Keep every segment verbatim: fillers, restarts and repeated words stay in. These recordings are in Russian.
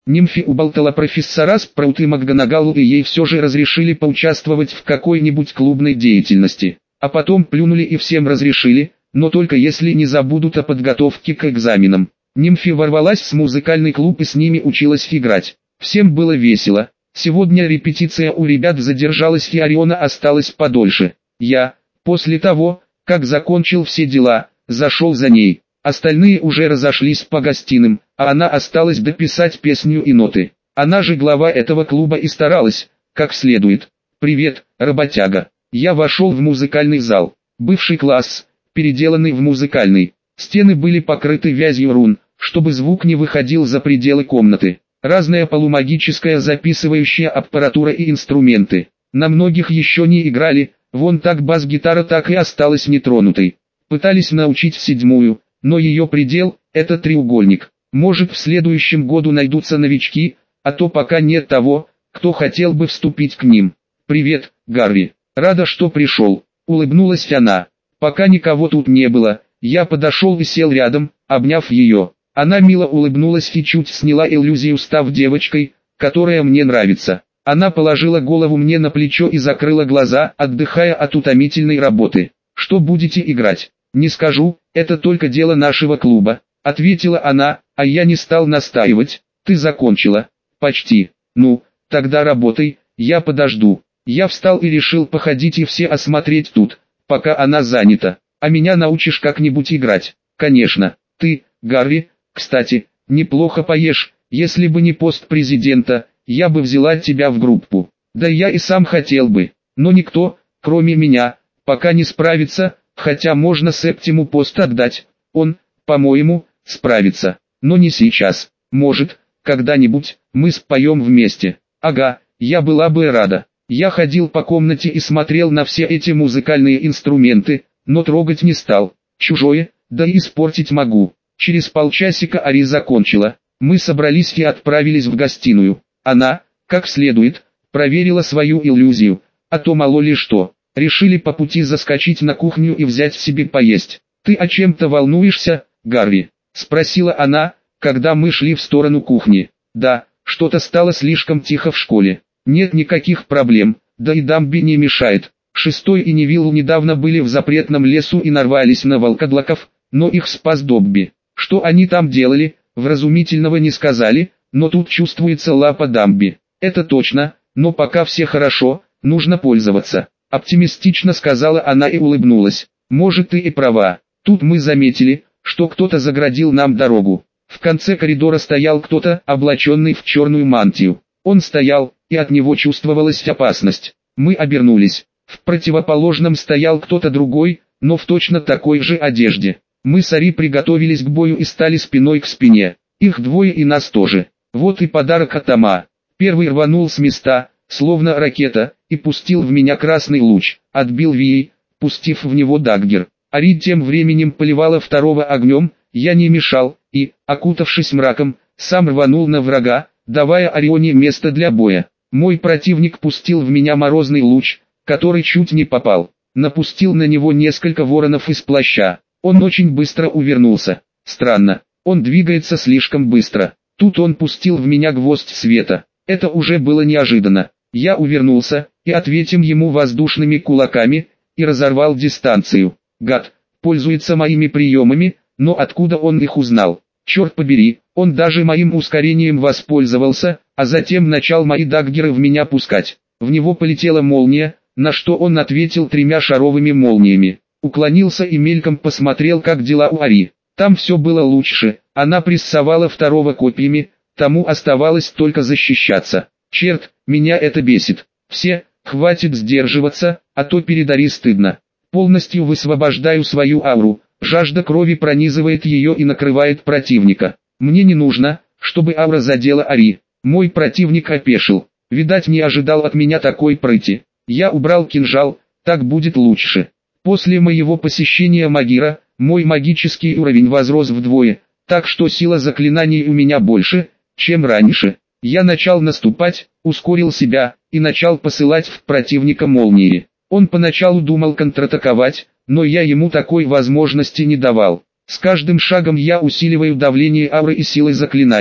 Нимфи уболтала профессора Спраут и МакГонагалл, и ей все же разрешили поучаствовать в какой-нибудь клубной деятельности. А потом плюнули и всем разрешили, но только если не забудут о подготовке к экзаменам. Нимфи ворвалась в музыкальный клуб и с ними училась играть. Всем было весело. Сегодня репетиция у ребят задержалась, и Ориона осталась подольше. Я, после того, как закончил все дела, зашел за ней. Остальные уже разошлись по гостиным, а она осталась дописать песню и ноты. Она же глава этого клуба и старалась, как следует. «Привет, работяга». Я вошел в музыкальный зал. Бывший класс, переделанный в музыкальный. Стены были покрыты вязью рун, чтобы звук не выходил за пределы комнаты. Разная полумагическая записывающая аппаратура и инструменты. На многих еще не играли, вон так бас-гитара так и осталась нетронутой. Пытались научить седьмую, но ее предел – это треугольник. Может, в следующем году найдутся новички, а то пока нет того, кто хотел бы вступить к ним. «Привет, Гарри. Рада, что пришел», – улыбнулась она. Пока никого тут не было, я подошел и сел рядом, обняв ее. Она мило улыбнулась и чуть сняла иллюзию, став девочкой, которая мне нравится. Она положила голову мне на плечо и закрыла глаза, отдыхая от утомительной работы. «Что будете играть?» «Не скажу, это только дело нашего клуба», — ответила она, а я не стал настаивать. «Ты закончила?» «Почти». «Ну, тогда работай, я подожду». Я встал и решил походить и все осмотреть тут, пока она занята. «А меня научишь как-нибудь играть?» «Конечно. Ты, Гарри, кстати, неплохо поешь. Если бы не пост президента, я бы взяла тебя в группу. Да я и сам хотел бы, но никто, кроме меня, пока не справится, хотя можно Септиму пост отдать. Он, по-моему, справится, но не сейчас. Может, когда-нибудь, мы споем вместе». «Ага, я была бы рада». Я ходил по комнате и смотрел на все эти музыкальные инструменты, но трогать не стал. Чужое, да и испортить могу. Через полчасика Ари закончила. Мы собрались и отправились в гостиную. Она, как следует, проверила свою иллюзию, а то мало ли что. Решили по пути заскочить на кухню и взять себе поесть. «Ты о чем-то волнуешься, Гарри?» — спросила она, когда мы шли в сторону кухни. «Да, что-то стало слишком тихо в школе. Нет никаких проблем, да и Дамби не мешает. Шестой и Невилл недавно были в запретном лесу и нарвались на волкодлаков, но их спас Добби. Что они там делали, вразумительного не сказали, но тут чувствуется лапа Дамби. Это точно, но пока все хорошо, нужно пользоваться». Оптимистично сказала она и улыбнулась. «Может, ты и права». Тут мы заметили, что кто-то заградил нам дорогу. В конце коридора стоял кто-то, облаченный в черную мантию. Он стоял, и от него чувствовалась опасность. Мы обернулись. В противоположном стоял кто-то другой, но в точно такой же одежде. Мы с Ари приготовились к бою и стали спиной к спине. Их двое и нас тоже. Вот и подарок от Тома. Первый рванул с места, словно ракета, и пустил в меня красный луч. Отбил Вий, пустив в него даггер. Ари тем временем поливала второго огнем, я не мешал, и, окутавшись мраком, сам рванул на врага, давая Орионе место для боя. Мой противник пустил в меня морозный луч, который чуть не попал. Напустил на него несколько воронов из плаща. Он очень быстро увернулся. Странно, он двигается слишком быстро. Тут он пустил в меня гвоздь света. Это уже было неожиданно. Я увернулся, и ответил ему воздушными кулаками, и разорвал дистанцию. Гад, пользуется моими приемами, но откуда он их узнал? Черт побери, он даже моим ускорением воспользовался, а затем начал мои даггеры в меня пускать. В него полетела молния, на что он ответил тремя шаровыми молниями. Уклонился и мельком посмотрел, как дела у Ари. Там все было лучше, она прессовала второго копьями, тому оставалось только защищаться. Черт, меня это бесит. Все, хватит сдерживаться, а то перед Ари стыдно. Полностью высвобождаю свою ауру, жажда крови пронизывает ее и накрывает противника. Мне не нужно, чтобы аура задела Ари. Мой противник опешил, видать не ожидал от меня такой прыти. Я убрал кинжал, так будет лучше. После моего посещения Магира, мой магический уровень возрос вдвое, так что сила заклинаний у меня больше, чем раньше. Я начал наступать, ускорил себя, и начал посылать в противника молнии. Он поначалу думал контратаковать, но я ему такой возможности не давал. С каждым шагом я усиливаю давление ауры и силы заклинаний.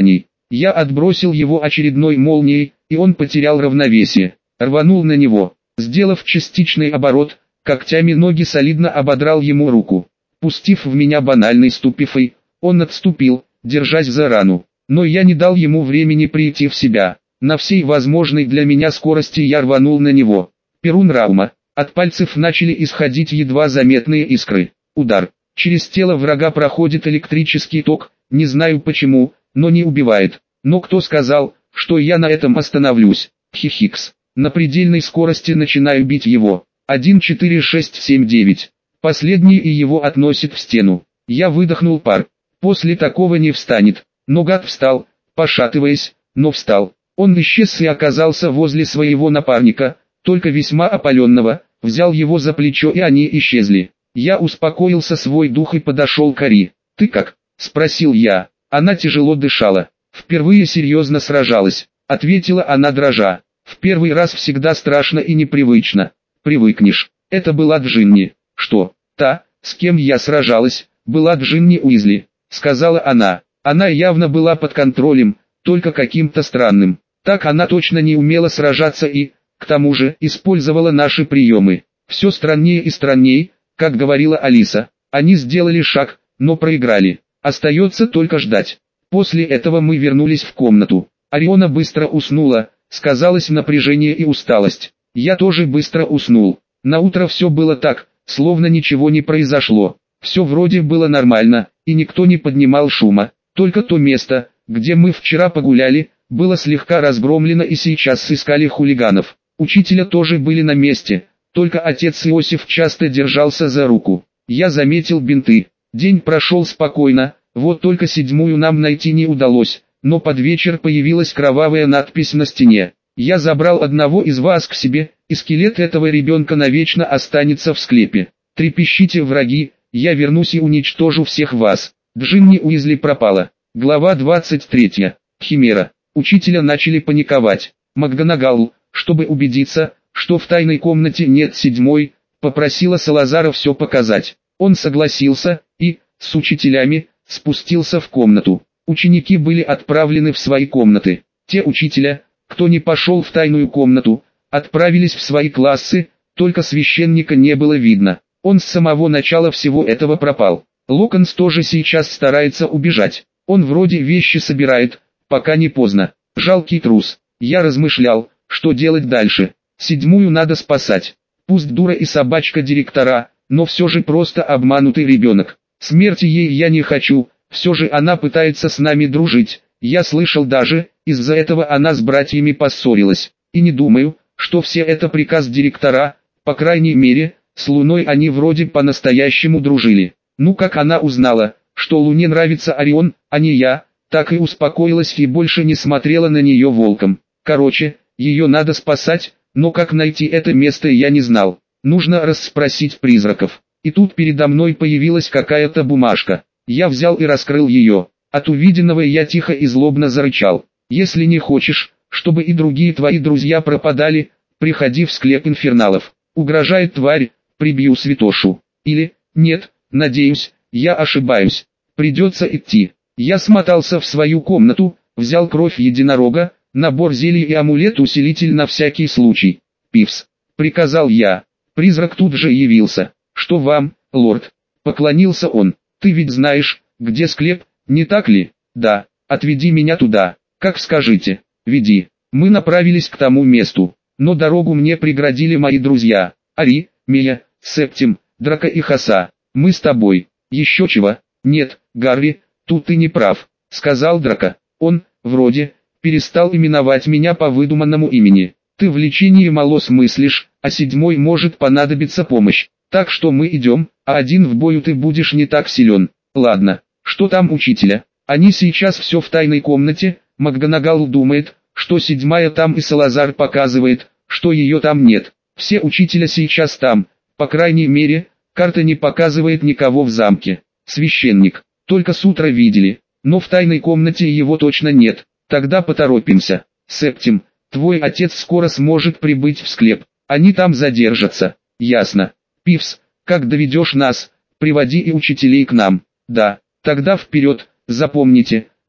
Я отбросил его очередной молнией, и он потерял равновесие. Рванул на него. Сделав частичный оборот, когтями ноги солидно ободрал ему руку. Пустив в меня банальный ступифой, он отступил, держась за рану. Но я не дал ему времени прийти в себя. На всей возможной для меня скорости я рванул на него. Перун Раума. От пальцев начали исходить едва заметные искры. Удар. Через тело врага проходит электрический ток, не знаю почему, но не убивает. Но кто сказал, что я на этом остановлюсь? Хихикс. На предельной скорости начинаю бить его. один четыре шесть семь девять. Последний и его относит в стену. Я выдохнул пар. После такого не встанет. Но гад встал, пошатываясь, но встал. Он исчез и оказался возле своего напарника, только весьма опаленного, взял его за плечо и они исчезли. Я успокоился свой дух и подошел к Ари. «Ты как?» – спросил я. Она тяжело дышала. «Впервые серьезно сражалась», – ответила она дрожа. «В первый раз всегда страшно и непривычно. Привыкнешь». Это была Джинни. «Что?» «Та, с кем я сражалась, была Джинни Уизли», – сказала она. Она явно была под контролем, только каким-то странным. Так она точно не умела сражаться и, к тому же, использовала наши приемы. Все страннее и страннее, как говорила Алиса. Они сделали шаг, но проиграли. Остается только ждать. После этого мы вернулись в комнату. Ориона быстро уснула, сказалось напряжение и усталость. Я тоже быстро уснул. Наутро все было так, словно ничего не произошло. Все вроде было нормально, и никто не поднимал шума. Только то место, где мы вчера погуляли, было слегка разгромлено и сейчас сыскали хулиганов. Учителя тоже были на месте, только отец Иосиф часто держался за руку. Я заметил бинты. День прошел спокойно, вот только седьмую нам найти не удалось, но под вечер появилась кровавая надпись на стене. Я забрал одного из вас к себе, и скелет этого ребенка навечно останется в склепе. Трепещите, враги, я вернусь и уничтожу всех вас. Джинни Уизли пропала. Глава двадцать третья. Химера. Учителя начали паниковать. МакГонагал, чтобы убедиться, что в тайной комнате нет седьмой, попросила Салазара все показать. Он согласился, и, с учителями, спустился в комнату. Ученики были отправлены в свои комнаты. Те учителя, кто не пошел в тайную комнату, отправились в свои классы, только священника не было видно. Он с самого начала всего этого пропал. Локонс тоже сейчас старается убежать. Он вроде вещи собирает, пока не поздно. Жалкий трус. Я размышлял, что делать дальше. Седьмую надо спасать. Пусть дура и собачка директора, но все же просто обманутый ребенок. Смерти ей я не хочу, все же она пытается с нами дружить. Я слышал даже, из-за этого она с братьями поссорилась. И не думаю, что все это приказ директора, по крайней мере, с Луной они вроде по-настоящему дружили. Ну как она узнала, что Луне нравится Орион, а не я, так и успокоилась и больше не смотрела на нее волком. Короче, ее надо спасать, но как найти это место я не знал. Нужно расспросить призраков. И тут передо мной появилась какая-то бумажка. Я взял и раскрыл ее. От увиденного я тихо и злобно зарычал. Если не хочешь, чтобы и другие твои друзья пропадали, приходи в склеп инферналов. Угрожает тварь, прибью святошу. Или, нет, надеюсь, я ошибаюсь. Придется идти. Я смотался в свою комнату, взял кровь единорога, набор зелий и амулет-усилитель на всякий случай. «Пивс», — приказал я. Призрак тут же явился. «Что вам, лорд?» — поклонился он. «Ты ведь знаешь, где склеп, не так ли?» «Да, отведи меня туда, как скажете, веди». Мы направились к тому месту, но дорогу мне преградили мои друзья. Ари, Мия, Септим, Драко и Хаса. «Мы с тобой». «Еще чего?» «Нет, Гарри, тут ты не прав», — сказал Драко. Он, вроде, перестал именовать меня по выдуманному имени. «Ты в лечении мало смыслишь, а седьмой может понадобиться помощь. Так что мы идем, а один в бою ты будешь не так силен». «Ладно, что там учителя?» «Они сейчас все в тайной комнате», МакГонагал думает, что седьмая там и Салазар показывает, что ее там нет. Все учителя сейчас там, по крайней мере, карта не показывает никого в замке. Священник, только с утра видели, но в тайной комнате его точно нет. Тогда поторопимся. Септим, твой отец скоро сможет прибыть в склеп, они там задержатся». «Ясно. Пивс, как доведешь нас, приводи и учителей к нам». «Да, тогда вперед, запомните,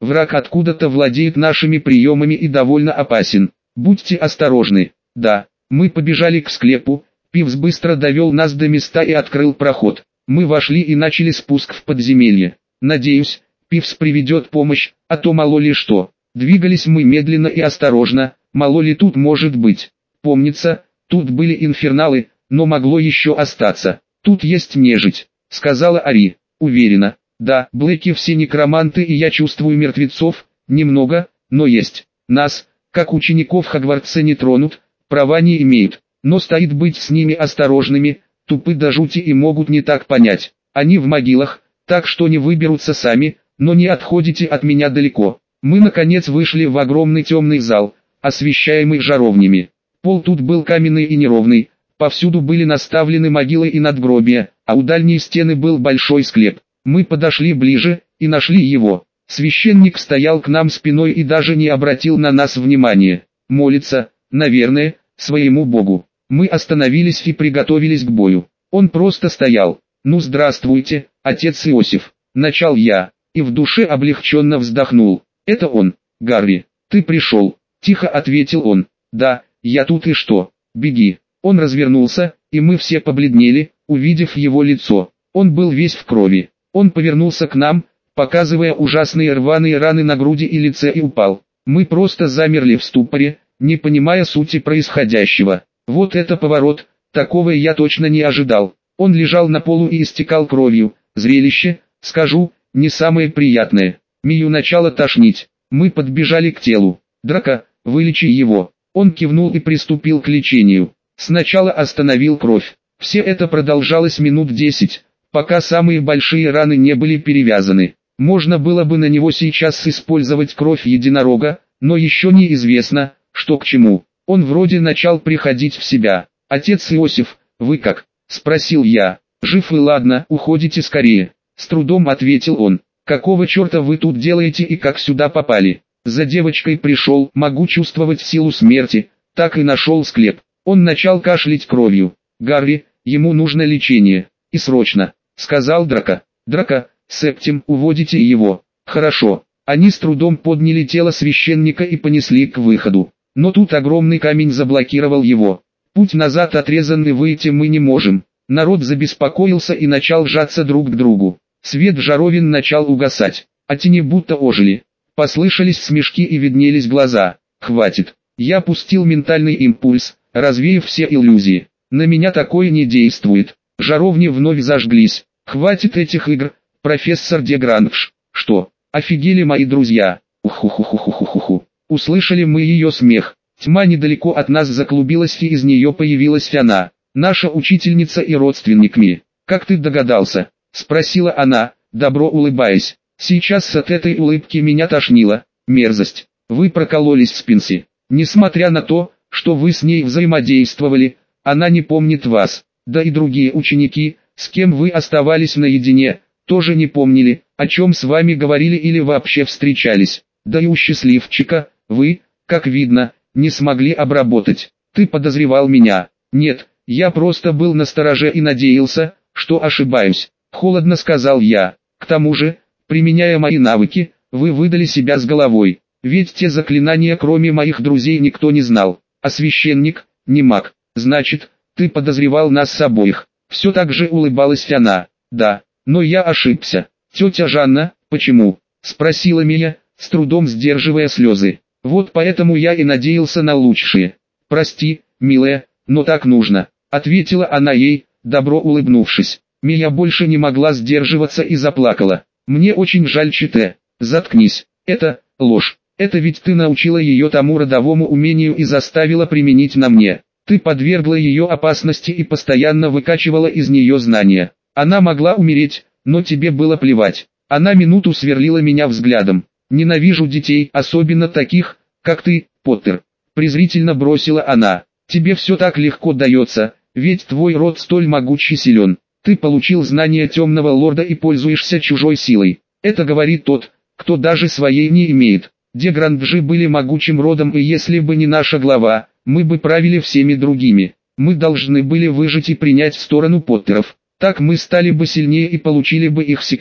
Враг откуда-то владеет нашими приемами и довольно опасен. Будьте осторожны. Да, мы побежали к склепу. Пивз быстро довел нас до места и открыл проход. Мы вошли и начали спуск в подземелье. Надеюсь, Пивз приведет помощь, а то мало ли что. Двигались мы медленно и осторожно, мало ли тут может быть. Помнится, тут были инферналы, но могло еще остаться. Тут есть нежить, сказала Ари. Уверена. Да, Блэки все некроманты и я чувствую мертвецов, немного, но есть. Нас, как учеников Хогвартса, не тронут, права не имеют. Но стоит быть с ними осторожными, тупы до жути и могут не так понять. Они в могилах, так что не выберутся сами, но не отходите от меня далеко. Мы наконец вышли в огромный темный зал, освещаемый жаровнями. Пол тут был каменный и неровный, повсюду были наставлены могилы и надгробия, а у дальней стены был большой склеп. Мы подошли ближе и нашли его. Священник стоял к нам спиной и даже не обратил на нас внимания. Молится, наверное, своему богу. Мы остановились и приготовились к бою. Он просто стоял. «Ну здравствуйте, отец Иосиф», — начал я, и в душе облегченно вздохнул. «Это он, Гарри, ты пришел», — тихо ответил он. «Да, я тут и что? Беги». Он развернулся, и мы все побледнели, увидев его лицо. Он был весь в крови. Он повернулся к нам, показывая ужасные рваные раны на груди и лице, и упал. Мы просто замерли в ступоре, не понимая сути происходящего. Вот это поворот, такого я точно не ожидал. Он лежал на полу и истекал кровью. Зрелище, скажу, не самое приятное. Мию начало тошнить. Мы подбежали к телу. «Драко, вылечи его». Он кивнул и приступил к лечению. Сначала остановил кровь. Все это продолжалось минут десять, пока самые большие раны не были перевязаны. Можно было бы на него сейчас использовать кровь единорога, но еще неизвестно, что к чему. Он вроде начал приходить в себя. «Отец Иосиф, вы как?» – спросил я. «Жив и ладно, уходите скорее», – с трудом ответил он. «Какого черта вы тут делаете и как сюда попали?» «За девочкой пришел, могу чувствовать силу смерти», так и нашел склеп. Он начал кашлять кровью. «Гарри, ему нужно лечение. И срочно», — сказал Драко. «Драко, Септим, уводите его». «Хорошо». Они с трудом подняли тело священника и понесли к выходу. Но тут огромный камень заблокировал его. Путь назад отрезан и выйти мы не можем. Народ забеспокоился и начал сжаться друг к другу. Свет жаровин начал угасать, а тени будто ожили. Послышались смешки и виднелись глаза. «Хватит». Я пустил ментальный импульс, развеяв все иллюзии. На меня такое не действует. Жаровни вновь зажглись. «Хватит этих игр, профессор Дегранж». «Что? Офигели мои друзья?» «Уху-ху-ху-ху-ху-ху». Услышали мы ее смех. Тьма недалеко от нас заклубилась, и из нее появилась она. Наша учительница и родственниками. «Как ты догадался?» — спросила она, добро улыбаясь. Сейчас от этой улыбки меня тошнило. Мерзость. Вы прокололись с Пинси. Несмотря на то, что вы с ней взаимодействовали, она не помнит вас. Да и другие ученики, с кем вы оставались наедине, тоже не помнили, о чем с вами говорили или вообще встречались. Да и у счастливчика, вы, как видно, не смогли обработать. Ты подозревал меня. Нет, я просто был настороже и надеялся, что ошибаюсь. Холодно сказал я. К тому же, применяя мои навыки, вы выдали себя с головой. Ведь те заклинания кроме моих друзей никто не знал. А священник, не маг. Значит, ты подозревал нас обоих. Все так же улыбалась она. Да, но я ошибся. Тетя Жанна, почему? Спросила Мия, с трудом сдерживая слезы. Вот поэтому я и надеялся на лучшее. Прости, милая, но так нужно. Ответила она ей, добро улыбнувшись. Мия больше не могла сдерживаться и заплакала. Мне очень жаль, Чите. Заткнись. Это ложь. Это ведь ты научила ее тому родовому умению и заставила применить на мне. Ты подвергла ее опасности и постоянно выкачивала из нее знания. Она могла умереть, но тебе было плевать. Она минуту сверлила меня взглядом. Ненавижу детей, особенно таких, как ты, Поттер. Презрительно бросила она. Тебе все так легко дается, ведь твой род столь могучий и силен. Ты получил знания темного лорда и пользуешься чужой силой. Это говорит тот, кто даже своей не имеет. Дегранджи были могучим родом, и если бы не наша глава, мы бы правили всеми другими. Мы должны были выжить и принять сторону Поттеров. Так мы стали бы сильнее и получили бы их секрет.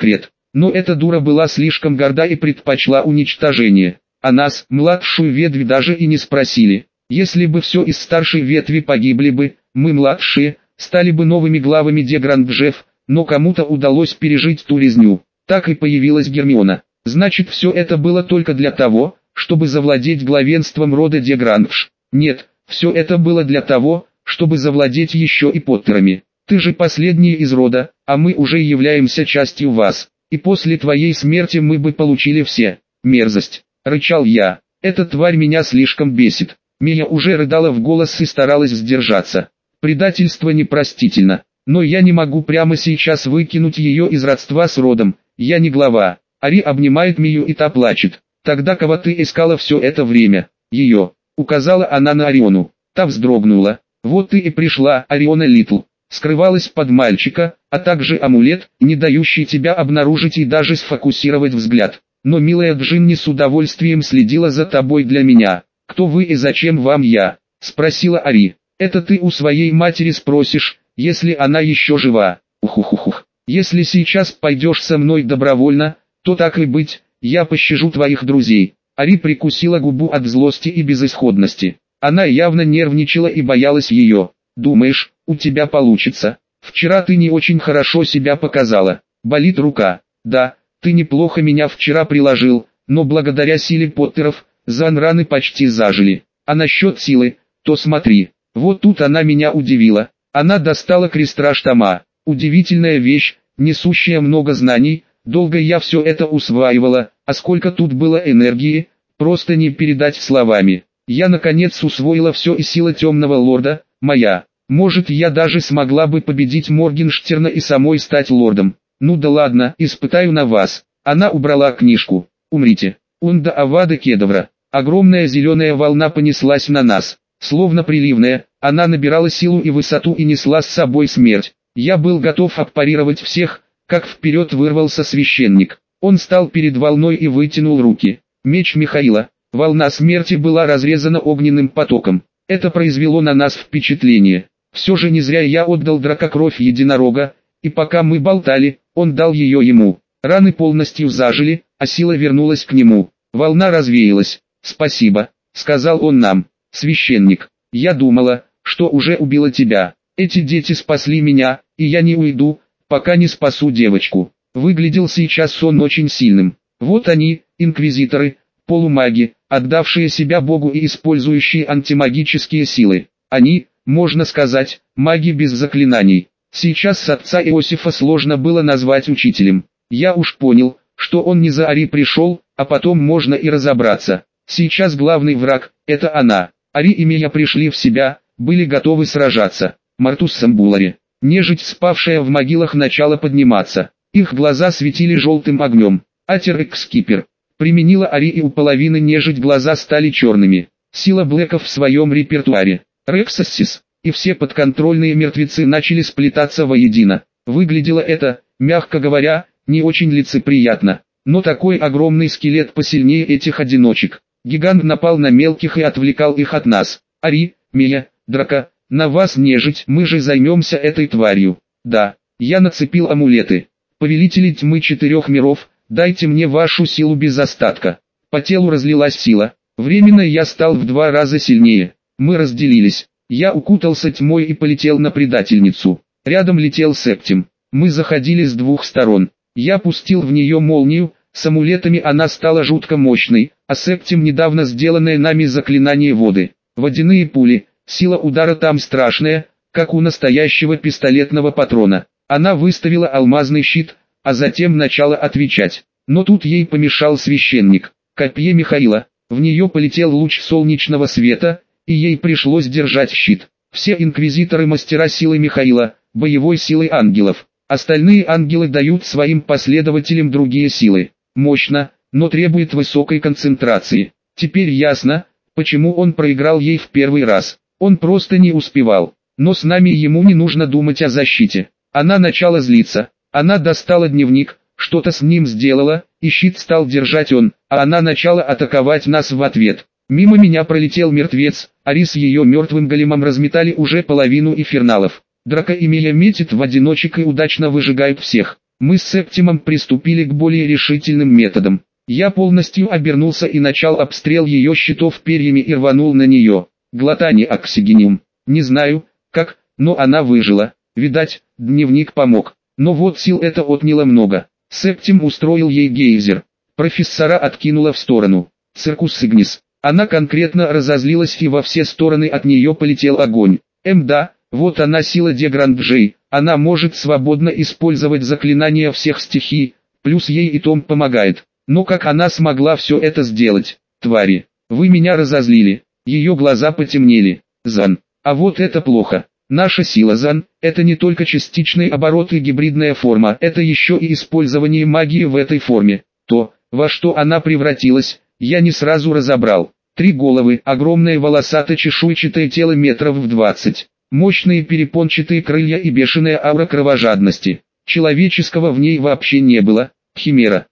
Но эта дура была слишком горда и предпочла уничтожение. А нас, младшую ветвь, даже и не спросили. Если бы все из старшей ветви погибли бы, мы младшие, стали бы новыми главами де Гранджев, но кому-то удалось пережить ту резню. Так и появилась Гермиона. Значит, все это было только для того, чтобы завладеть главенством рода де Грандж. Нет, все это было для того, чтобы завладеть еще и Поттерами. Ты же последний из рода, а мы уже являемся частью вас. И после твоей смерти мы бы получили все. Мерзость, рычал я. Эта тварь меня слишком бесит. Мия уже рыдала в голос и старалась сдержаться. Предательство непростительно. Но я не могу прямо сейчас выкинуть ее из родства с родом. Я не глава. Ари обнимает Мию, и та плачет. Тогда кого ты искала все это время? Ее. Указала она на Ориону. Та вздрогнула. Вот ты и пришла, Ориона Литл. Скрывалась под мальчика, а также амулет, не дающий тебя обнаружить и даже сфокусировать взгляд. Но милая Джинни с удовольствием следила за тобой для меня. Кто вы и зачем вам я? Спросила Ари. Это ты у своей матери спросишь, если она еще жива. Ухухухух. Если сейчас пойдешь со мной добровольно, то так и быть, я пощажу твоих друзей. Ари прикусила губу от злости и безысходности. Она явно нервничала и боялась ее. Думаешь, у тебя получится? Вчера ты не очень хорошо себя показала. Болит рука. Да, ты неплохо меня вчера приложил, но благодаря силе Поттеров, Зан раны почти зажили. А насчет силы, то смотри. Вот тут она меня удивила. Она достала крестраж тома. Удивительная вещь, несущая много знаний. Долго я все это усваивала, а сколько тут было энергии, просто не передать словами. Я наконец усвоила все, и сила темного лорда моя. Может, я даже смогла бы победить Моргенштерна и самой стать лордом. Ну да ладно, испытаю на вас. Она убрала книжку. Умрите. Унда Авада Кедавра. Огромная зеленая волна понеслась на нас. Словно приливная, она набирала силу и высоту и несла с собой смерть. Я был готов отпарировать всех, как вперед вырвался священник. Он стал перед волной и вытянул руки. Меч Михаила. Волна смерти была разрезана огненным потоком. Это произвело на нас впечатление. Все же не зря я отдал Драко кровь единорога, и пока мы болтали, он дал ее ему. Раны полностью зажили, а сила вернулась к нему. Волна развеялась. «Спасибо», — сказал он нам. «Священник, я думала, что уже убила тебя. Эти дети спасли меня, и я не уйду, пока не спасу девочку». Выглядел сейчас он очень сильным. Вот они, инквизиторы, полумаги, отдавшие себя Богу и использующие антимагические силы. Они, можно сказать, маги без заклинаний. Сейчас с отца Иосифа сложно было назвать учителем. Я уж понял, что он не за Ари пришел, а потом можно и разобраться. Сейчас главный враг – это она. Ари и Мия пришли в себя, были готовы сражаться. Мартус Самбулари. Нежить, спавшая в могилах, начала подниматься. Их глаза светили желтым огнем. Атер Экскипер. Применила Ари, и у половины нежить глаза стали черными. Сила Блэков в своем репертуаре. Рексассис. И все подконтрольные мертвецы начали сплетаться воедино. Выглядело это, мягко говоря, не очень лицеприятно. Но такой огромный скелет посильнее этих одиночек. Гигант напал на мелких и отвлекал их от нас. Ари, Мия, Драко, на вас нежить, мы же займемся этой тварью. Да, я нацепил амулеты. Повелители тьмы четырех миров, дайте мне вашу силу без остатка. По телу разлилась сила. Временно я стал в два раза сильнее. Мы разделились. Я укутался тьмой и полетел на предательницу. Рядом летел Септим. Мы заходили с двух сторон. Я пустил в нее молнию, с амулетами она стала жутко мощной, а Септим недавно сделанное нами заклинание воды. Водяные пули, сила удара там страшная, как у настоящего пистолетного патрона. Она выставила алмазный щит, а затем начала отвечать. Но тут ей помешал священник. Копье Михаила. В нее полетел луч солнечного света, и ей пришлось держать щит. Все инквизиторы мастера силы Михаила, боевой силы ангелов. Остальные ангелы дают своим последователям другие силы. Мощно, но требует высокой концентрации. Теперь ясно, почему он проиграл ей в первый раз. Он просто не успевал. Но с нами ему не нужно думать о защите. Она начала злиться. Она достала дневник, что-то с ним сделала, и щит стал держать он, а она начала атаковать нас в ответ. Мимо меня пролетел мертвец, Ари с ее мертвым големом разметали уже половину инферналов. Драко и Мия метят в одиночек и удачно выжигают всех. Мы с Септимом приступили к более решительным методам. Я полностью обернулся и начал обстрел ее щитов перьями и рванул на нее. Глотание оксигениум. Не знаю, как, но она выжила. Видать, дневник помог. Но вот сил это отняло много. Септим устроил ей гейзер. Профессора откинула в сторону. Циркус Игнис. Она конкретно разозлилась, и во все стороны от нее полетел огонь. Эм да, вот она сила Дегранджей. Она может свободно использовать заклинания всех стихий, плюс ей и Том помогает. Но как она смогла все это сделать? Твари, вы меня разозлили. Ее глаза потемнели. Зан. А вот это плохо. Наша сила Зан – это не только частичный оборот и гибридная форма, это еще и использование магии в этой форме. То, во что она превратилась, я не сразу разобрал. Три головы, огромное волосато-чешуйчатое тело метров в двадцать, мощные перепончатые крылья и бешеная аура кровожадности. Человеческого в ней вообще не было. Химера.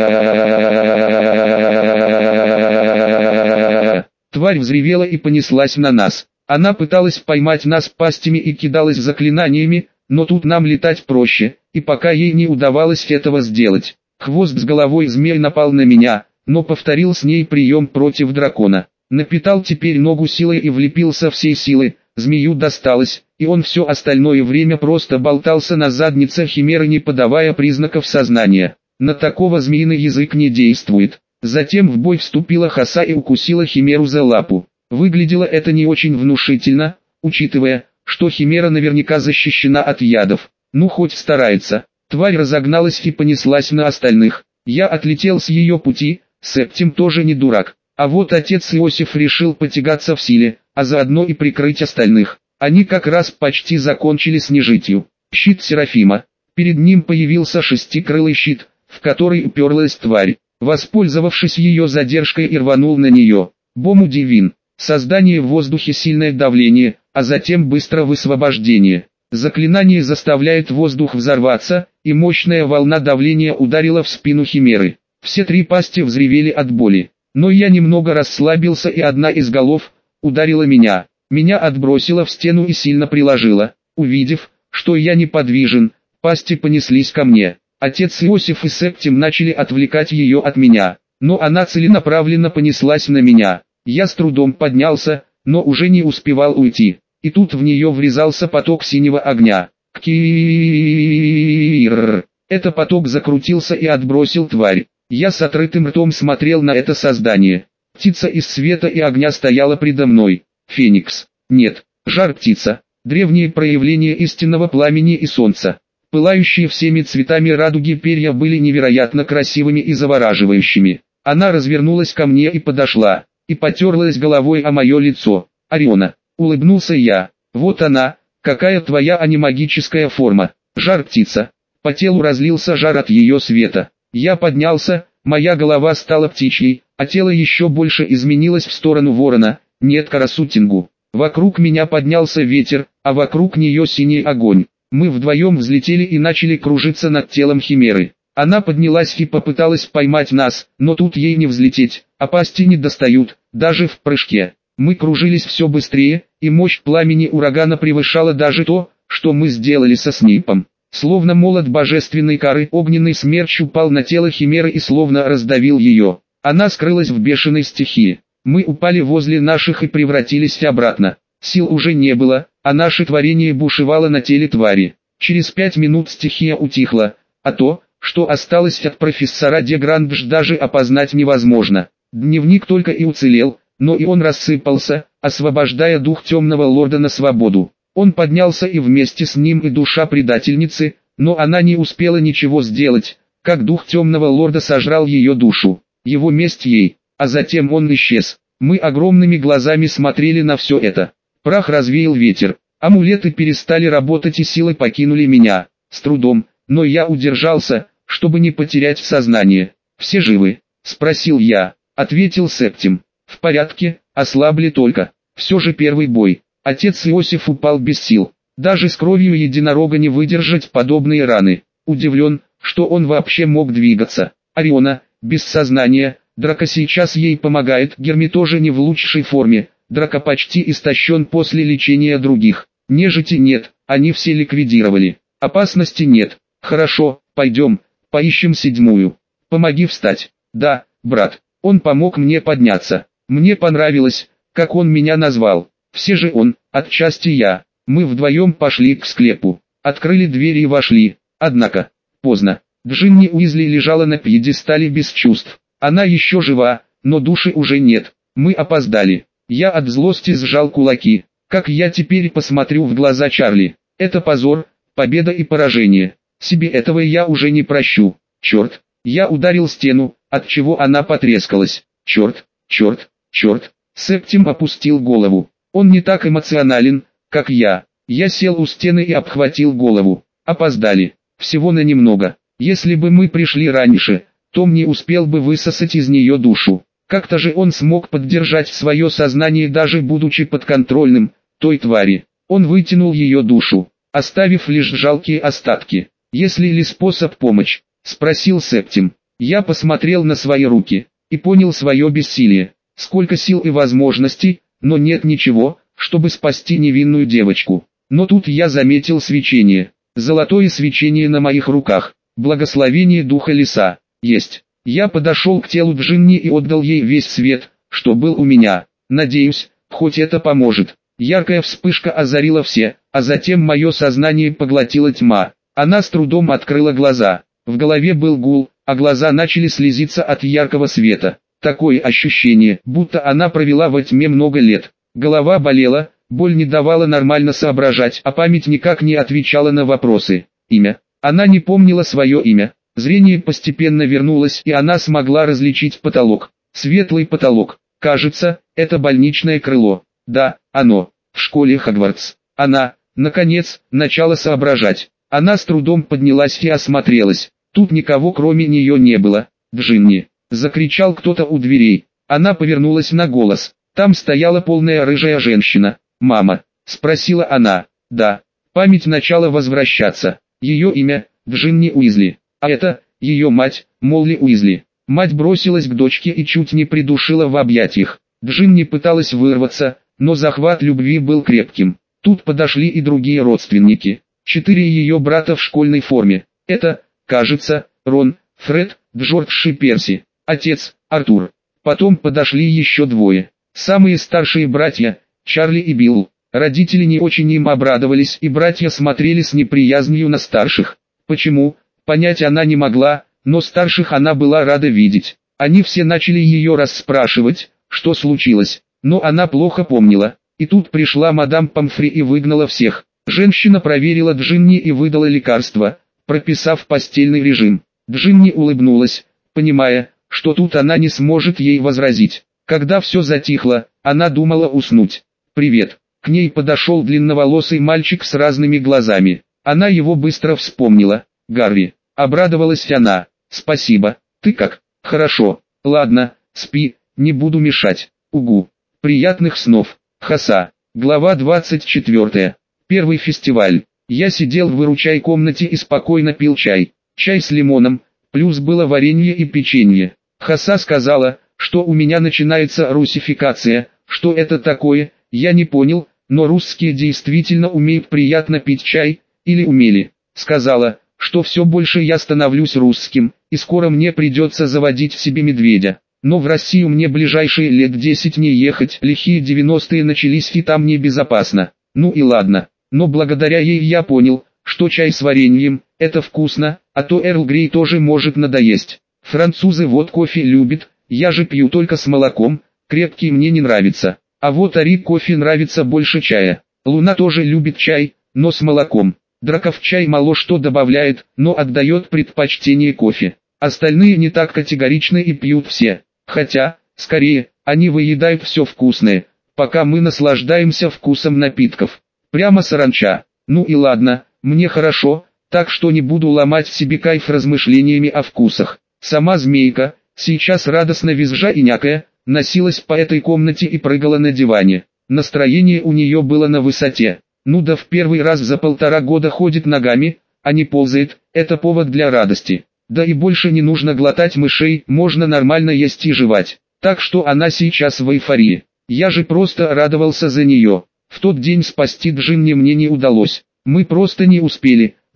Гра. Тварь взревела и понеслась на нас. Она пыталась поймать нас пастями и кидалась заклинаниями, но тут нам летать проще, и пока ей не удавалось этого сделать. Хвост с головой змей напал на меня, но повторил с ней прием против дракона. Напитал теперь ногу силой и влепился всей силы, змею досталось, и он все остальное время просто болтался на заднице химеры, не подавая признаков сознания. На такого змеиный язык не действует. Затем в бой вступила Хаса и укусила химеру за лапу. Выглядело это не очень внушительно, учитывая, что химера наверняка защищена от ядов. Ну хоть старается. Тварь разогналась и понеслась на остальных. Я отлетел с ее пути, Септим тоже не дурак. А вот отец Иосиф решил потягаться в силе, а заодно и прикрыть остальных. Они как раз почти закончили с нежитью. Щит Серафима. Перед ним появился шестикрылый щит, в который уперлась тварь. Воспользовавшись ее задержкой, и рванул на нее. Бому Дивин. Создание в воздухе сильное давление, а затем быстро высвобождение. Заклинание заставляет воздух взорваться, и мощная волна давления ударила в спину химеры. Все три пасти взревели от боли. Но я немного расслабился, и одна из голов ударила меня. Меня отбросило в стену и сильно приложило. Увидев, что я неподвижен, пасти понеслись ко мне. Отец Иосиф и Септим начали отвлекать ее от меня, но она целенаправленно понеслась на меня. Я с трудом поднялся, но уже не успевал уйти. И тут в нее врезался поток синего огня. Кир. Это поток закрутился и отбросил тварь. Я с открытым ртом смотрел на это создание. Птица из света и огня стояла предо мной. Феникс. Нет, жар-птица. Древнее проявление истинного пламени и солнца. Пылающие всеми цветами радуги перья были невероятно красивыми и завораживающими. Она развернулась ко мне и подошла, и потерлась головой о мое лицо. Ориона. Улыбнулся я. Вот она, какая твоя анимагическая форма. Жар-птица. По телу разлился жар от ее света. Я поднялся, моя голова стала птичьей, а тело еще больше изменилось в сторону ворона. Нет, Карасутингу. Вокруг меня поднялся ветер, а вокруг нее синий огонь. Мы вдвоем взлетели и начали кружиться над телом химеры. Она поднялась и попыталась поймать нас, но тут ей не взлететь, а пасти не достают, даже в прыжке. Мы кружились все быстрее, и мощь пламени урагана превышала даже то, что мы сделали со Снипом. Словно молот божественной кары, огненный смерч упал на тело химеры и словно раздавил ее. Она скрылась в бешеной стихии. Мы упали возле наших и превратились обратно. Сил уже не было, а наше творение бушевало на теле твари. Через пять минут стихия утихла, а то, что осталось от профессора Деграндж, даже опознать невозможно. Дневник только и уцелел, но и он рассыпался, освобождая дух темного лорда на свободу. Он поднялся, и вместе с ним и душа предательницы, но она не успела ничего сделать, как дух темного лорда сожрал ее душу. Его месть ей, а затем он исчез. Мы огромными глазами смотрели на все это. Прах развеял ветер, амулеты перестали работать и силы покинули меня. С трудом, но я удержался, чтобы не потерять сознание. «Все живы?» – спросил я. Ответил Септим. «В порядке, ослабли только. Все же первый бой». Отец Иосиф упал без сил. Даже с кровью единорога не выдержать подобные раны. Удивлен, что он вообще мог двигаться. Ориона, без сознания. Драко сейчас ей помогает. Герми тоже не в лучшей форме. Драко почти истощен после лечения других. Нежити нет, они все ликвидировали. Опасности нет. Хорошо, Пойдем, поищем седьмую. Помоги встать. Да, брат. Он помог мне подняться. Мне понравилось, как он меня назвал. Все же он, отчасти я. Мы вдвоем пошли к склепу. Открыли двери и вошли. Однако, поздно. Джинни Уизли лежала на пьедестале без чувств. Она еще жива, но души уже нет. Мы опоздали. Я от злости сжал кулаки. Как я теперь посмотрю в глаза Чарли? Это позор, победа и поражение. Себе этого я уже не прощу. Черт, я ударил стену, от чего она потрескалась. Черт, черт, черт. Септим опустил голову. Он не так эмоционален, как я. Я сел у стены и обхватил голову. Опоздали. Всего на немного. Если бы мы пришли раньше, Том не успел бы высосать из нее душу. Как-то же он смог поддержать свое сознание, даже будучи подконтрольным той твари. Он вытянул ее душу, оставив лишь жалкие остатки. «Есть ли способ помочь?» — спросил Септим. Я посмотрел на свои руки и понял свое бессилие. Сколько сил и возможностей, но нет ничего, чтобы спасти невинную девочку. Но тут я заметил свечение. Золотое свечение на моих руках. Благословение духа леса. Есть. Я подошел к телу Джинни и отдал ей весь свет, что был у меня. Надеюсь, хоть это поможет. Яркая вспышка озарила все, а затем мое сознание поглотила тьма. Она с трудом открыла глаза. В голове был гул, а глаза начали слезиться от яркого света. Такое ощущение, будто она провела во тьме много лет. Голова болела, боль не давала нормально соображать, а память никак не отвечала на вопросы. Имя. Она не помнила свое имя. Зрение постепенно вернулось, и она смогла различить потолок. Светлый потолок. Кажется, это больничное крыло. Да, оно. В школе Хогвартс. Она, наконец, начала соображать. Она с трудом поднялась и осмотрелась. Тут никого кроме нее не было. «Джинни!» — закричал кто-то у дверей. Она повернулась на голос. Там стояла полная рыжая женщина. «Мама?» — спросила она. «Да». Память начала возвращаться. Ее имя — Джинни Уизли. А это ее мать, Молли Уизли. Мать бросилась к дочке и чуть не придушила в объятиях. Джинни пыталась вырваться, но захват любви был крепким. Тут подошли и другие родственники. Четыре ее брата в школьной форме. Это, кажется, Рон, Фред, Джордж и Перси. Отец, Артур. Потом подошли еще двое. Самые старшие братья, Чарли и Билл. Родители не очень им обрадовались, и братья смотрели с неприязнью на старших. Почему, понять она не могла, но старших она была рада видеть. Они все начали ее расспрашивать, что случилось, но она плохо помнила. И тут пришла мадам Помфри и выгнала всех. Женщина проверила Джинни и выдала лекарство, прописав постельный режим. Джинни улыбнулась, понимая, что тут она не сможет ей возразить. Когда все затихло, она думала уснуть. «Привет». К ней подошел длинноволосый мальчик с разными глазами. Она его быстро вспомнила. «Гарри». Обрадовалась она. «Спасибо. Ты как?» «Хорошо. Ладно, спи, не буду мешать. Угу. Приятных снов». Хаса. Глава двадцать четвёртая. Первый фестиваль. Я сидел в выручай комнате и спокойно пил чай. Чай с лимоном, плюс было варенье и печенье. Хаса сказала, что у меня начинается русификация. Что это такое, я не понял, но русские действительно умеют приятно пить чай, или умели. Сказала, что все больше я становлюсь русским, и скоро мне придется заводить себе медведя. Но в Россию мне ближайшие лет десять не ехать, лихие девяностые начались и там небезопасно. Ну и ладно, но благодаря ей я понял, что чай с вареньем – это вкусно, а то Эрл Грей тоже может надоесть. Французы вот кофе любят, я же пью только с молоком, крепкий мне не нравится. А вот Ари кофе нравится больше чая. Луна тоже любит чай, но с молоком. Драко в чай мало что добавляет, но отдает предпочтение кофе. Остальные не так категоричны и пьют все. Хотя, скорее, они выедают все вкусное, пока мы наслаждаемся вкусом напитков. Прямо саранча. Ну и ладно, мне хорошо, так что не буду ломать себе кайф размышлениями о вкусах. Сама змейка, сейчас радостно визжа и някая, носилась по этой комнате и прыгала на диване. Настроение у нее было на высоте. Ну да в первый раз за полтора года ходит ногами, а не ползает, это повод для радости. Да и больше не нужно глотать мышей, можно нормально есть и жевать. Так что она сейчас в эйфории. Я же просто радовался за нее. В тот день спасти Джинни мне не удалось. Мы просто не успели.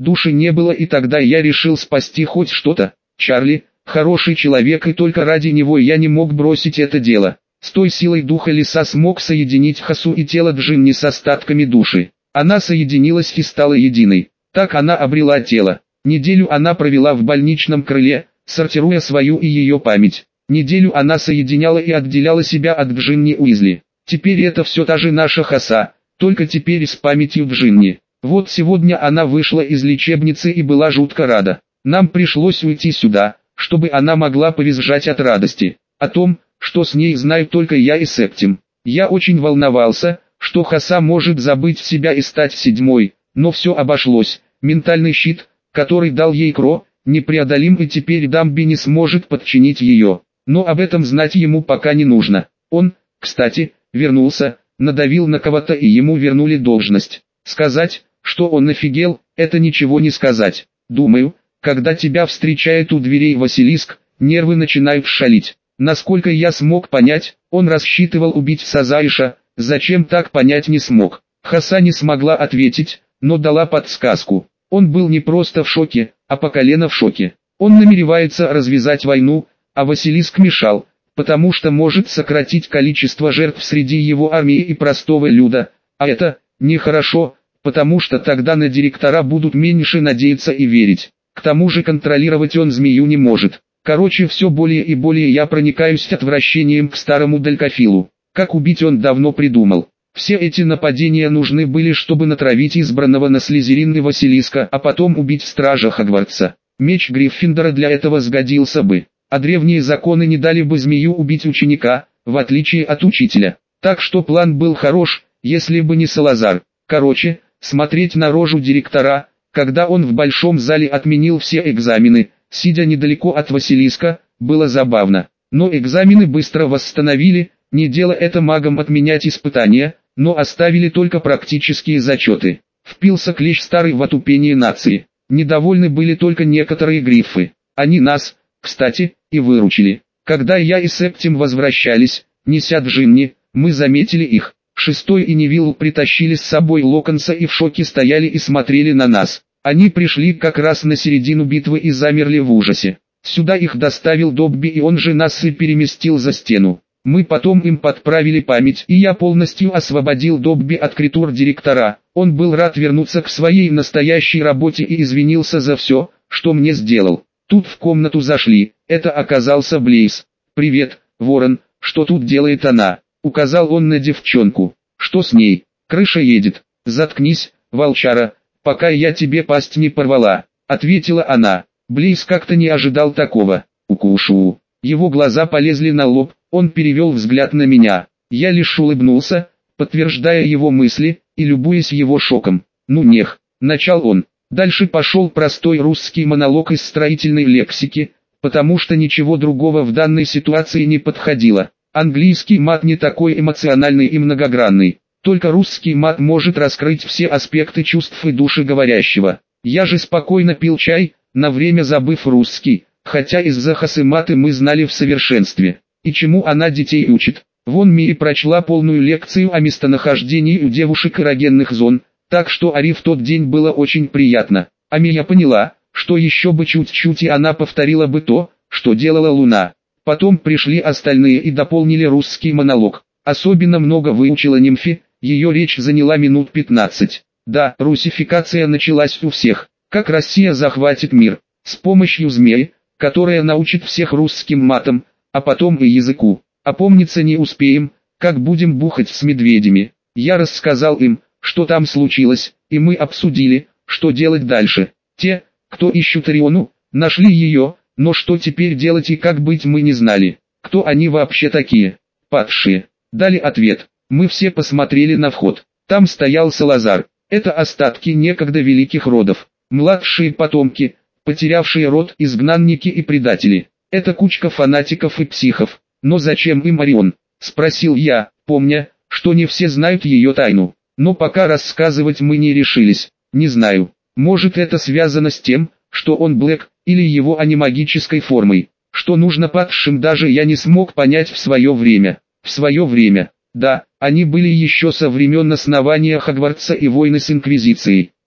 Души не было, и тогда я решил спасти хоть что-то. Чарли – хороший человек, и только ради него я не мог бросить это дело. С той силой духа лиса смог соединить Хасу и тело Джинни с остатками души. Она соединилась и стала единой. Так она обрела тело. Неделю она провела в больничном крыле, сортируя свою и ее память. Неделю она соединяла и отделяла себя от Джинни Уизли. Теперь это все та же наша Хаса, только теперь с памятью Джинни. Вот сегодня она вышла из лечебницы и была жутко рада. Нам пришлось уйти сюда, чтобы она могла повизжать от радости. О том, что с ней знаю только я и Септим. Я очень волновался, что Хаса может забыть себя и стать седьмой, но все обошлось. Ментальный щит, который дал ей Кро, непреодолим, и теперь Дамби не сможет подчинить ее. Но об этом знать ему пока не нужно. Он, кстати, вернулся, надавил на кого-то и ему вернули должность. Сказать, что он офигел, это ничего не сказать. Думаю, когда тебя встречает у дверей Василиск, нервы начинают шалить. Насколько я смог понять, он рассчитывал убить Сазаиша, зачем так понять не смог. Хаса не смогла ответить, но дала подсказку. Он был не просто в шоке, а по колено в шоке. Он намеревается развязать войну, а Василиск мешал, потому что может сократить количество жертв среди его армии и простого люда, а это нехорошо, потому что тогда на директора будут меньше надеяться и верить. К тому же контролировать он змею не может. Короче, все более и более я проникаюсь отвращением к старому Далькофилу. Как убить он давно придумал. Все эти нападения нужны были, чтобы натравить избранного на Слизерин и Василиска, а потом убить стража Хогвартса. Меч Гриффиндора для этого сгодился бы. А древние законы не дали бы змею убить ученика, в отличие от учителя. Так что план был хорош, если бы не Салазар. Короче, смотреть на рожу директора, когда он в большом зале отменил все экзамены, сидя недалеко от Василиска, было забавно. Но экзамены быстро восстановили, не дело это магам отменять испытания, но оставили только практические зачеты. Впился клещ старый в отупение нации. Недовольны были только некоторые гриффы. Они нас, кстати, и выручили. Когда я и Септим возвращались, неся Джинни, мы заметили их. Шестой и Невилл притащили с собой Локонса и в шоке стояли и смотрели на нас. Они пришли как раз на середину битвы и замерли в ужасе. Сюда их доставил Добби, и он же нас и переместил за стену. Мы потом им подправили память, и я полностью освободил Добби от критур директора. Он был рад вернуться к своей настоящей работе и извинился за все, что мне сделал. Тут в комнату зашли, это оказался Блейз. «Привет, Ворон, что тут делает она?» Указал он на девчонку. «Что с ней? Крыша едет». «Заткнись, волчара, пока я тебе пасть не порвала», ответила она. Блейз как-то не ожидал такого. «Укушу». Его глаза полезли на лоб, он перевел взгляд на меня. Я лишь улыбнулся, подтверждая его мысли, и любуясь его шоком. «Ну нех», начал он. Дальше пошел простой русский монолог из строительной лексики, потому что ничего другого в данной ситуации не подходило. Английский мат не такой эмоциональный и многогранный. Только русский мат может раскрыть все аспекты чувств и души говорящего. Я же спокойно пил чай, на время забыв русский, хотя из-за Хасы маты мы знали в совершенстве. И чему она детей учит? Вон Мии прочла полную лекцию о местонахождении у девушек эрогенных зон, так что Ари в тот день было очень приятно. А Мия поняла, что еще бы чуть-чуть и она повторила бы то, что делала Луна. Потом пришли остальные и дополнили русский монолог. Особенно много выучила Нимфи, ее речь заняла минут пятнадцать. Да, русификация началась у всех. Как Россия захватит мир? С помощью змеи, которая научит всех русским матам, а потом и языку. Опомниться не успеем, как будем бухать с медведями. Я рассказал им, что там случилось, и мы обсудили, что делать дальше. Те, кто ищут Ориону, нашли ее, но что теперь делать и как быть мы не знали. Кто они вообще такие? Падшие. Дали ответ. Мы все посмотрели на вход. Там стоял Салазар. Это остатки некогда великих родов. Младшие потомки, потерявшие род, изгнанники и предатели. Это кучка фанатиков и психов. Но зачем им Орион? Спросил я, помня, что не все знают ее тайну. Но пока рассказывать мы не решились. Не знаю. Может, это связано с тем, что он Блэк, или его анимагической формой. Что нужно падшим, даже я не смог понять в свое время. В свое время. Да, они были еще со времен основания Хогвартса и войны с Инквизицией.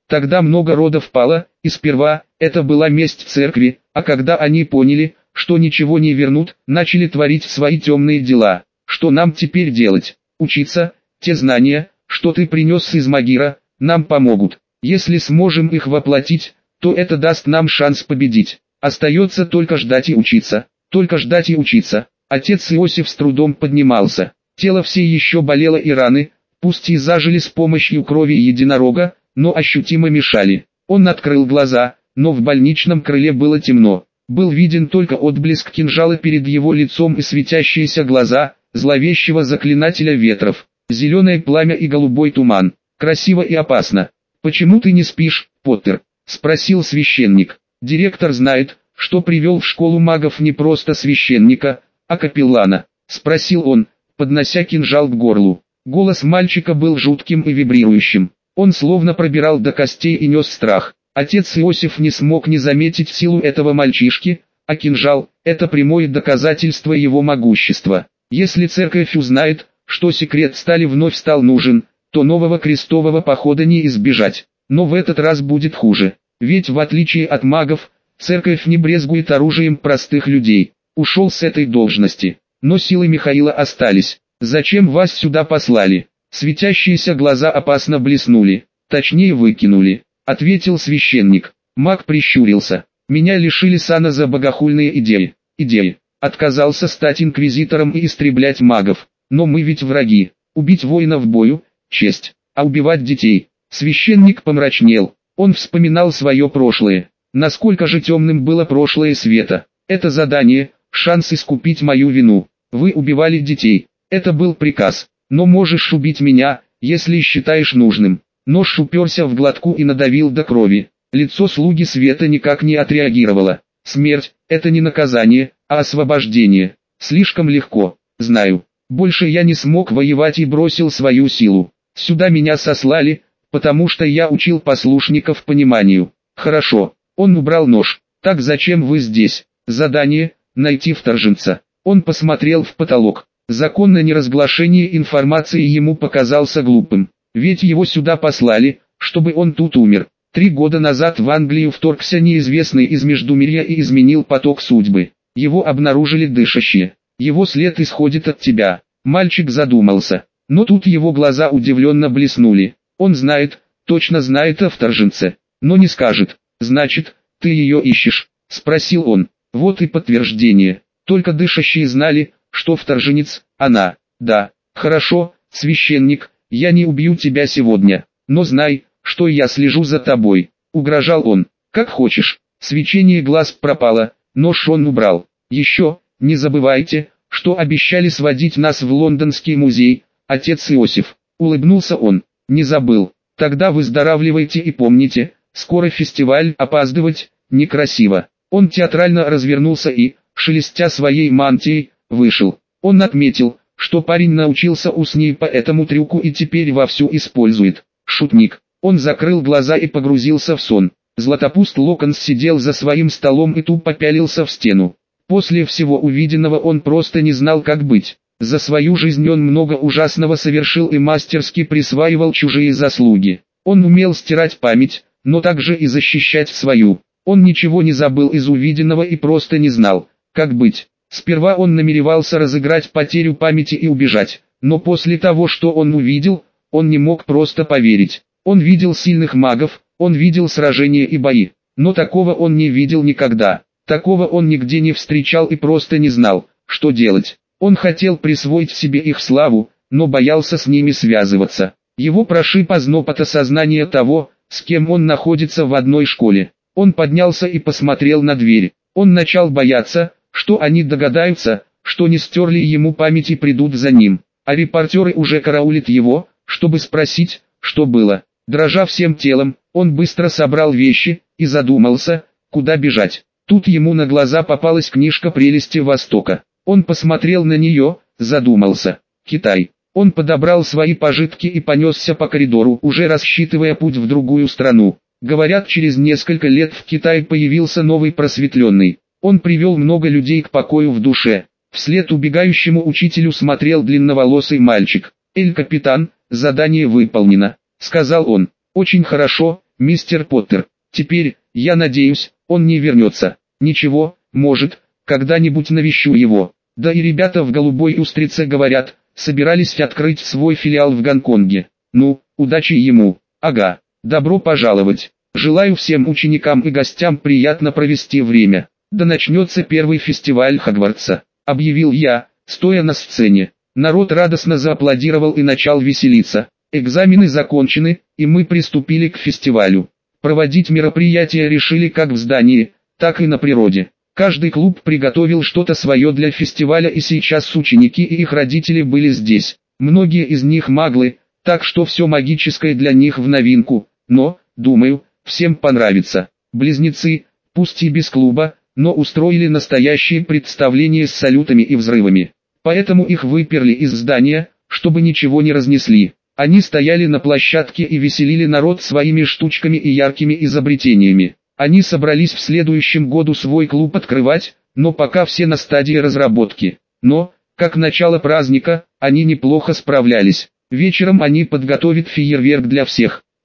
Тогда много родов пало, и сперва это была месть церкви, а когда они поняли, что ничего не вернут, начали творить свои темные дела. Что нам теперь делать? Учиться? Те знания, что ты принес из Магира, нам помогут. Если сможем их воплотить, то это даст нам шанс победить. Остается только ждать и учиться. Только ждать и учиться. Отец Иосиф с трудом поднимался. Тело все еще болело и раны, пусть и зажили с помощью крови единорога, но ощутимо мешали. Он открыл глаза, но в больничном крыле было темно. Был виден только отблеск кинжала перед его лицом и светящиеся глаза зловещего заклинателя ветров. Зеленое пламя и голубой туман. Красиво и опасно. «Почему ты не спишь, Поттер?» — спросил священник. «Директор знает, что привел в школу магов не просто священника, а капеллана», — спросил он, поднося кинжал к горлу. Голос мальчика был жутким и вибрирующим. Он словно пробирал до костей и нес страх. Отец Иосиф не смог не заметить силу этого мальчишки, а кинжал – это прямое доказательство его могущества. Если церковь узнает, что секрет стали вновь стал нужен, то нового крестового похода не избежать. Но в этот раз будет хуже. Ведь в отличие от магов, церковь не брезгует оружием простых людей. Ушел с этой должности. Но силы Михаила остались. «Зачем вас сюда послали?» Светящиеся глаза опасно блеснули. «Точнее выкинули», — ответил священник. Маг прищурился. «Меня лишили сана за богохульные идеи». «Идеи». Отказался стать инквизитором и истреблять магов. «Но мы ведь враги. Убить воина в бою — честь, а убивать детей». Священник помрачнел. Он вспоминал свое прошлое. Насколько же темным было прошлое Света. «Это задание, шанс искупить мою вину. Вы убивали детей. Это был приказ. Но можешь убить меня, если считаешь нужным». Нож уперся в глотку и надавил до крови. Лицо слуги Света никак не отреагировало. «Смерть – это не наказание, а освобождение. Слишком легко, знаю. Больше я не смог воевать и бросил свою силу. Сюда меня сослали, потому что я учил послушников пониманию». «Хорошо». Он убрал нож. «Так зачем вы здесь?» «Задание – найти вторженца». Он посмотрел в потолок. Закон на неразглашение информации ему показался глупым. Ведь его сюда послали, чтобы он тут умер. Три года назад в Англию вторгся неизвестный из Междумирья и изменил поток судьбы. Его обнаружили дышащие. Его след исходит от тебя. Мальчик задумался. Но тут его глаза удивленно блеснули. Он знает, точно знает о вторженце, но не скажет. «Значит, ты ее ищешь?» – спросил он. Вот и подтверждение. Только дышащие знали, что вторженец – она. «Да, хорошо, священник, я не убью тебя сегодня, но знай, что я слежу за тобой», – угрожал он. «Как хочешь». Свечение глаз пропало, нож он убрал. «Еще, не забывайте, что обещали сводить нас в лондонский музей, отец Иосиф», – улыбнулся он. «Не забыл. Тогда выздоравливайте и помните, скоро фестиваль, опаздывать некрасиво». Он театрально развернулся и, шелестя своей мантией, вышел. Он отметил, что парень научился у Снейпа этому трюку и теперь вовсю использует. Шутник. Он закрыл глаза и погрузился в сон. Златопуст Локонс сидел за своим столом и тупо пялился в стену. После всего увиденного он просто не знал, как быть. За свою жизнь он много ужасного совершил и мастерски присваивал чужие заслуги. Он умел стирать память, но также и защищать свою. Он ничего не забыл из увиденного и просто не знал, как быть. Сперва он намеревался разыграть потерю памяти и убежать, но после того, что он увидел, он не мог просто поверить. Он видел сильных магов, он видел сражения и бои, но такого он не видел никогда. Такого он нигде не встречал и просто не знал, что делать. Он хотел присвоить себе их славу, но боялся с ними связываться. Его прошиб озноб от осознания того, с кем он находится в одной школе. Он поднялся и посмотрел на дверь. Он начал бояться, что они догадаются, что не стерли ему память и придут за ним. А репортеры уже караулят его, чтобы спросить, что было. Дрожа всем телом, он быстро собрал вещи и задумался, куда бежать. Тут ему на глаза попалась книжка «Прелести Востока». Он посмотрел на нее, задумался. Китай. Он подобрал свои пожитки и понесся по коридору, уже рассчитывая путь в другую страну. Говорят, через несколько лет в Китае появился новый просветленный. Он привел много людей к покою в душе. Вслед убегающему учителю смотрел длинноволосый мальчик. «Эль, капитан, задание выполнено», — сказал он. «Очень хорошо, мистер Поттер. Теперь, я надеюсь, он не вернется. Ничего, может, когда-нибудь навещу его. Да и ребята в «Голубой устрице» говорят, собирались открыть свой филиал в Гонконге. Ну, удачи ему. Ага, добро пожаловать. Желаю всем ученикам и гостям приятно провести время. Да начнется первый фестиваль Хогвартса, объявил я, стоя на сцене. Народ радостно зааплодировал и начал веселиться. Экзамены закончены, и мы приступили к фестивалю. Проводить мероприятия решили как в здании, так и на природе. Каждый клуб приготовил что-то свое для фестиваля, и сейчас ученики и их родители были здесь. Многие из них маглы, так что все магическое для них в новинку, но, думаю, всем понравится. Близнецы, пусть и без клуба, но устроили настоящее представление с салютами и взрывами. Поэтому их выперли из здания, чтобы ничего не разнесли. Они стояли на площадке и веселили народ своими штучками и яркими изобретениями. Они собрались в следующем году свой клуб открывать, но пока все на стадии разработки. Но, как начало праздника, они неплохо справлялись. Вечером они подготовят фейерверк для всех.